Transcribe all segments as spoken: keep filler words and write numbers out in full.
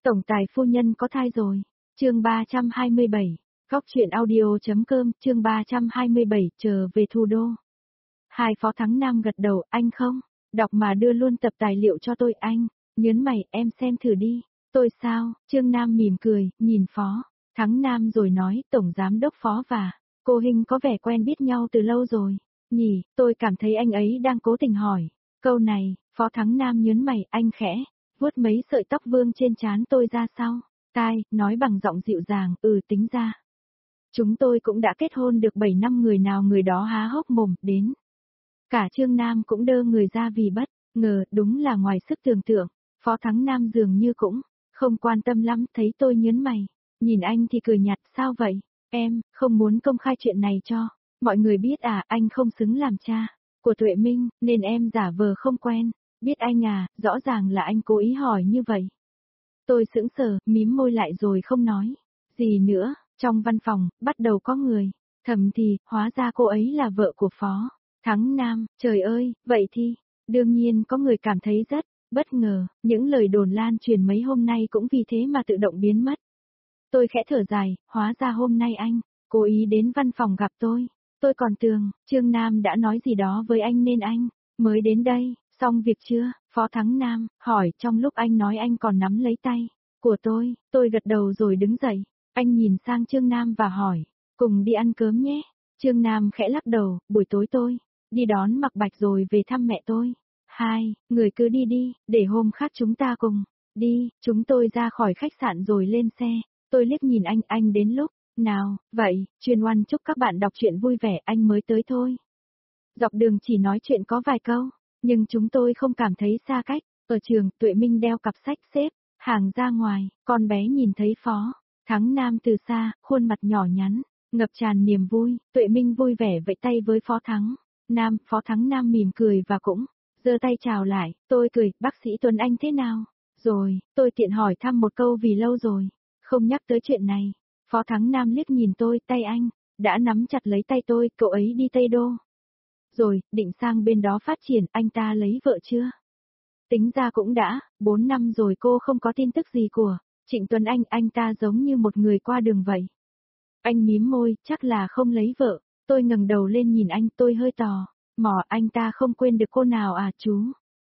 Tổng tài phu nhân có thai rồi. Chương ba trăm hai mươi bảy. Góc truyện audio.com, chương ba trăm hai mươi bảy, trở về thủ đô. Hai Phó Thắng Nam gật đầu, anh không, đọc mà đưa luôn tập tài liệu cho tôi anh, nhớn mày, em xem thử đi. Tôi sao? Trương Nam mỉm cười, nhìn Phó Thắng Nam rồi nói, Tổng Giám đốc Phó và cô Hinh có vẻ quen biết nhau từ lâu rồi. Nhỉ, tôi cảm thấy anh ấy đang cố tình hỏi. Câu này, Phó Thắng Nam nhớn mày, anh khẽ vuốt mấy sợi tóc vương trên trán tôi ra sau tai, nói bằng giọng dịu dàng, ừ tính ra. Chúng tôi cũng đã kết hôn được bảy năm, người nào người đó há hốc mồm, đến. Cả Trương Nam cũng đơ người ra vì bất ngờ, đúng là ngoài sức tưởng tượng. Phó Thắng Nam dường như cũng không quan tâm lắm, thấy tôi nhớn mày. Nhìn anh thì cười nhạt, sao vậy? Em, không muốn công khai chuyện này cho mọi người biết à, anh không xứng làm cha của Tuệ Minh, nên em giả vờ không quen. Biết anh à, rõ ràng là anh cố ý hỏi như vậy. Tôi sững sờ, mím môi lại rồi không nói gì nữa. Trong văn phòng, bắt đầu có người thầm thì, hóa ra cô ấy là vợ của Phó Thắng Nam. Trời ơi, vậy thì, đương nhiên có người cảm thấy rất bất ngờ, những lời đồn lan truyền mấy hôm nay cũng vì thế mà tự động biến mất. Tôi khẽ thở dài, hóa ra hôm nay anh cố ý đến văn phòng gặp tôi. Tôi còn tưởng Trương Nam đã nói gì đó với anh nên anh mới đến đây. Xong việc chưa? Phó Thắng Nam hỏi trong lúc anh nói, anh còn nắm lấy tay của tôi. Tôi gật đầu rồi đứng dậy. Anh nhìn sang Trương Nam và hỏi, cùng đi ăn cơm nhé. Trương Nam khẽ lắc đầu, buổi tối tôi đi đón Mặc Bạch rồi về thăm mẹ tôi. Hai, người cứ đi đi, để hôm khác chúng ta cùng đi. Chúng tôi ra khỏi khách sạn rồi lên xe. Tôi liếc nhìn anh, anh đến lúc nào vậy? Chuyên Oan chúc các bạn đọc truyện vui vẻ, anh mới tới thôi. Dọc đường chỉ nói chuyện có vài câu, nhưng chúng tôi không cảm thấy xa cách. Ở trường, Tuệ Minh đeo cặp sách xếp hàng ra ngoài, con bé nhìn thấy Phó Thắng Nam từ xa, khuôn mặt nhỏ nhắn ngập tràn niềm vui. Tuệ Minh vui vẻ vẫy tay với Phó Thắng Nam, Phó Thắng Nam mỉm cười và cũng giơ tay chào lại. Tôi cười, bác sĩ Tuấn Anh thế nào rồi? Tôi tiện hỏi thăm một câu vì lâu rồi không nhắc tới chuyện này. Phó Thắng Nam liếc nhìn tôi, tay anh đã nắm chặt lấy tay tôi. Cậu ấy đi Tây Đô rồi, định sang bên đó phát triển. Anh ta lấy vợ chưa? Tính ra cũng đã bốn năm rồi cô không có tin tức gì của Trịnh Tuấn Anh. Anh ta giống như một người qua đường vậy. Anh mím môi, chắc là không lấy vợ. Tôi ngẩng đầu lên nhìn anh, tôi hơi tò mò, anh ta không quên được cô nào à chú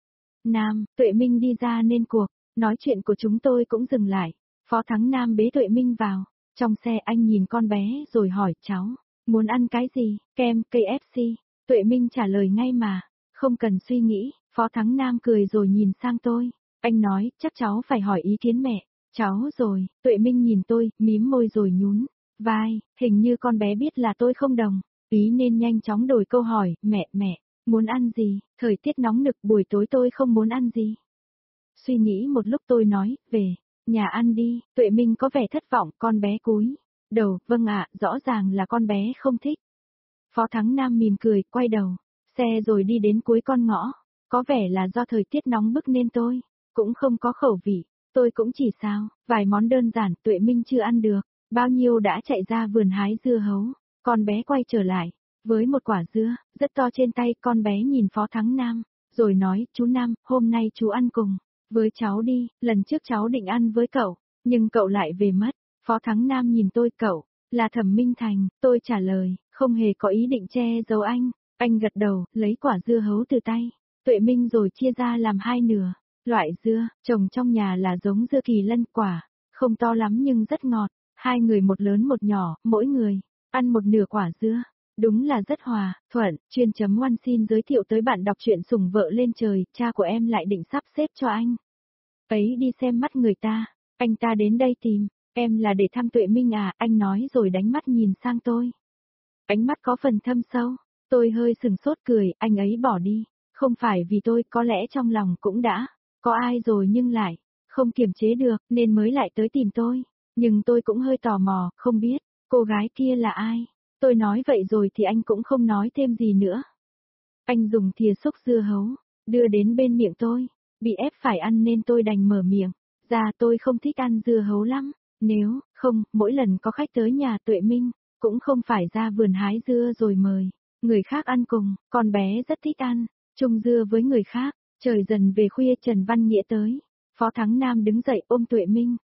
Nam? Tuệ Minh đi ra nên cuộc nói chuyện của chúng tôi cũng dừng lại. Phó Thắng Nam bế Tuệ Minh vào trong xe, anh nhìn con bé rồi hỏi, cháu muốn ăn cái gì? Kem, ca ép xê. Tuệ Minh trả lời ngay mà không cần suy nghĩ. Phó Thắng Nam cười rồi nhìn sang tôi. Anh nói, chắc cháu phải hỏi ý kiến mẹ cháu rồi. Tuệ Minh nhìn tôi, mím môi rồi nhún vai. Hình như con bé biết là tôi không đồng ý nên nhanh chóng đổi câu hỏi, mẹ, mẹ muốn ăn gì? Thời tiết nóng nực, buổi tối tôi không muốn ăn gì. Suy nghĩ một lúc tôi nói, về nhà ăn đi. Tuệ Minh có vẻ thất vọng, con bé cúi đầu, vâng ạ, rõ ràng là con bé không thích. Phó Thắng Nam mỉm cười, quay đầu xe rồi đi đến cuối con ngõ. Có vẻ là do thời tiết nóng bức nên tôi cũng không có khẩu vị. Tôi cũng chỉ sao vài món đơn giản. Tuệ Minh chưa ăn được bao nhiêu đã chạy ra vườn hái dưa hấu. Con bé quay trở lại với một quả dưa rất to trên tay. Con bé nhìn Phó Thắng Nam rồi nói, chú Nam, hôm nay chú ăn cùng với cháu đi. Lần trước cháu định ăn với cậu, nhưng cậu lại về mất. Phó Thắng Nam nhìn tôi, cậu là Thẩm Minh Thành. Tôi trả lời, không hề có ý định che giấu anh. Anh gật đầu, lấy quả dưa hấu từ tay Tuệ Minh rồi chia ra làm hai nửa. Loại dưa trồng trong nhà là giống dưa kỳ lân, quả không to lắm nhưng rất ngọt. Hai người một lớn một nhỏ, mỗi người ăn một nửa quả dưa. Đúng là rất hòa thuận. Chuyên chấm Oan xin giới thiệu tới bạn đọc truyện Sủng Vợ Lên Trời. Cha của em lại định sắp xếp cho anh ấy đi xem mắt người ta. Anh ta đến đây tìm em là để thăm Tuệ Minh à? Anh nói rồi đánh mắt nhìn sang tôi. Ánh mắt có phần thâm sâu. Tôi hơi sừng sốt cười, anh ấy bỏ đi không phải vì tôi, có lẽ trong lòng cũng đã có ai rồi nhưng lại không kiềm chế được nên mới lại tới tìm tôi. Nhưng tôi cũng hơi tò mò, không biết cô gái kia là ai. Tôi nói vậy rồi thì anh cũng không nói thêm gì nữa. Anh dùng thìa xúc dưa hấu đưa đến bên miệng tôi. Bị ép phải ăn nên tôi đành mở miệng ra. Tôi không thích ăn dưa hấu lắm. Nếu không, mỗi lần có khách tới nhà Tuệ Minh cũng không phải ra vườn hái dưa rồi mời người khác ăn cùng. Con bé rất thích ăn chung dưa với người khác. Trời dần về khuya, Trần Văn Nghĩa tới. Phó Thắng Nam đứng dậy ôm Tuệ Minh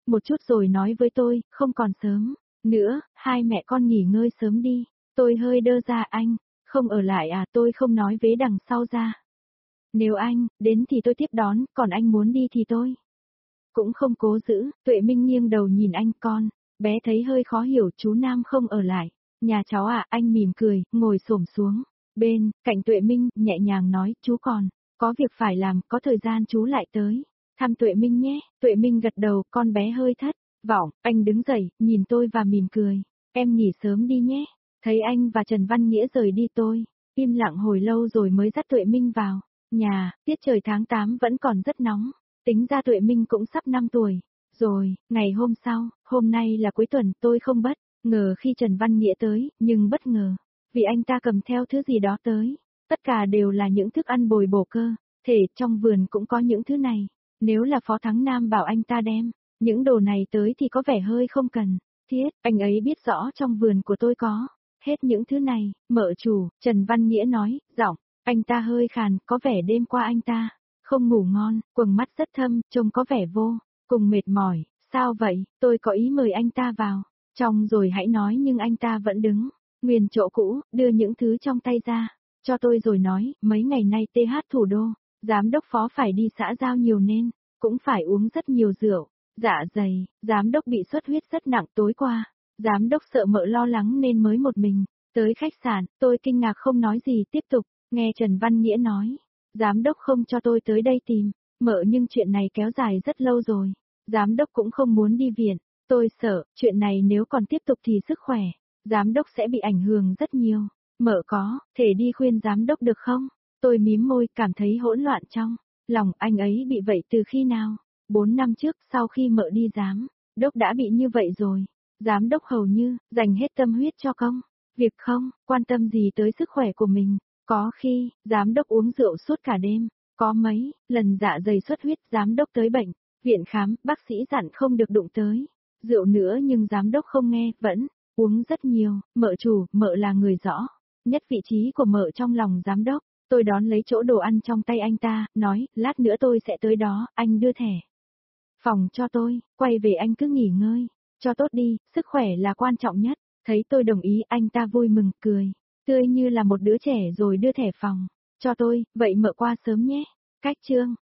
một chút rồi nói với tôi, không còn sớm nữa, hai mẹ con nghỉ ngơi sớm đi. Tôi hơi đơ ra, anh, không ở lại à, tôi không nói vế đằng sau ra. Nếu anh, đến thì tôi tiếp đón, còn anh muốn đi thì tôi cũng không cố giữ. Tuệ Minh nghiêng đầu nhìn anh, con, bé thấy hơi khó hiểu, chú Nam không ở lại. Nhà cháu à, anh mỉm cười, ngồi xổm xuống. Bên, cạnh Tuệ Minh, nhẹ nhàng nói, chú còn có việc phải làm, có thời gian chú lại tới thăm Tuệ Minh nhé. Tuệ Minh gật đầu, con bé hơi thất vọng, anh đứng dậy, nhìn tôi và mỉm cười. Em nghỉ sớm đi nhé. Thấy anh và Trần Văn Nghĩa rời đi tôi im lặng hồi lâu rồi mới dắt Tuệ Minh vào nhà. Tiết trời tháng tám vẫn còn rất nóng, tính ra Tuệ Minh cũng sắp năm tuổi rồi. Ngày hôm sau, hôm nay là cuối tuần, tôi không bất ngờ khi Trần Văn Nghĩa tới, nhưng bất ngờ vì anh ta cầm theo thứ gì đó tới. Tất cả đều là những thức ăn bồi bổ cơ thể, trong vườn cũng có những thứ này. Nếu là Phó Thắng Nam bảo anh ta đem những đồ này tới thì có vẻ hơi không cần thiết, anh ấy biết rõ trong vườn của tôi có hết những thứ này. Mợ chủ, Trần Văn Nghĩa nói, giọng anh ta hơi khàn, có vẻ đêm qua anh ta không ngủ ngon, quầng mắt rất thâm, trông có vẻ vô cùng mệt mỏi. Sao vậy? Tôi có ý mời anh ta vào trong rồi hãy nói, nhưng anh ta vẫn đứng nguyên chỗ cũ, đưa những thứ trong tay ra cho tôi rồi nói, mấy ngày nay tê hát thủ đô, giám đốc Phó phải đi xã giao nhiều nên cũng phải uống rất nhiều rượu. Dạ dày, giám đốc bị xuất huyết rất nặng tối qua. Giám đốc sợ mợ lo lắng nên mới một mình tới khách sạn. Tôi kinh ngạc không nói gì, tiếp tục nghe Trần Văn Nghĩa nói, giám đốc không cho tôi tới đây tìm mợ, nhưng chuyện này kéo dài rất lâu rồi. Giám đốc cũng không muốn đi viện. Tôi sợ, chuyện này nếu còn tiếp tục thì sức khỏe giám đốc sẽ bị ảnh hưởng rất nhiều. Mợ có thể đi khuyên giám đốc được không? Tôi mím môi, cảm thấy hỗn loạn trong lòng. Anh ấy bị vậy từ khi nào? Bốn năm trước, sau khi mợ đi giám đốc đã bị như vậy rồi. Giám đốc hầu như dành hết tâm huyết cho công việc, không quan tâm gì tới sức khỏe của mình. Có khi, giám đốc uống rượu suốt cả đêm. Có mấy lần dạ dày xuất huyết, giám đốc tới bệnh viện khám, bác sĩ dặn không được đụng tới rượu nữa, nhưng giám đốc không nghe, vẫn uống rất nhiều. Mợ chủ, mợ là người rõ nhất vị trí của mợ trong lòng giám đốc. Tôi đón lấy chỗ đồ ăn trong tay anh ta, nói, lát nữa tôi sẽ tới đó, anh đưa thẻ phòng cho tôi, quay về anh cứ nghỉ ngơi cho tốt đi, sức khỏe là quan trọng nhất. Thấy tôi đồng ý, anh ta vui mừng, cười tươi như là một đứa trẻ rồi đưa thẻ phòng cho tôi. Vậy mợ qua sớm nhé. Cách chương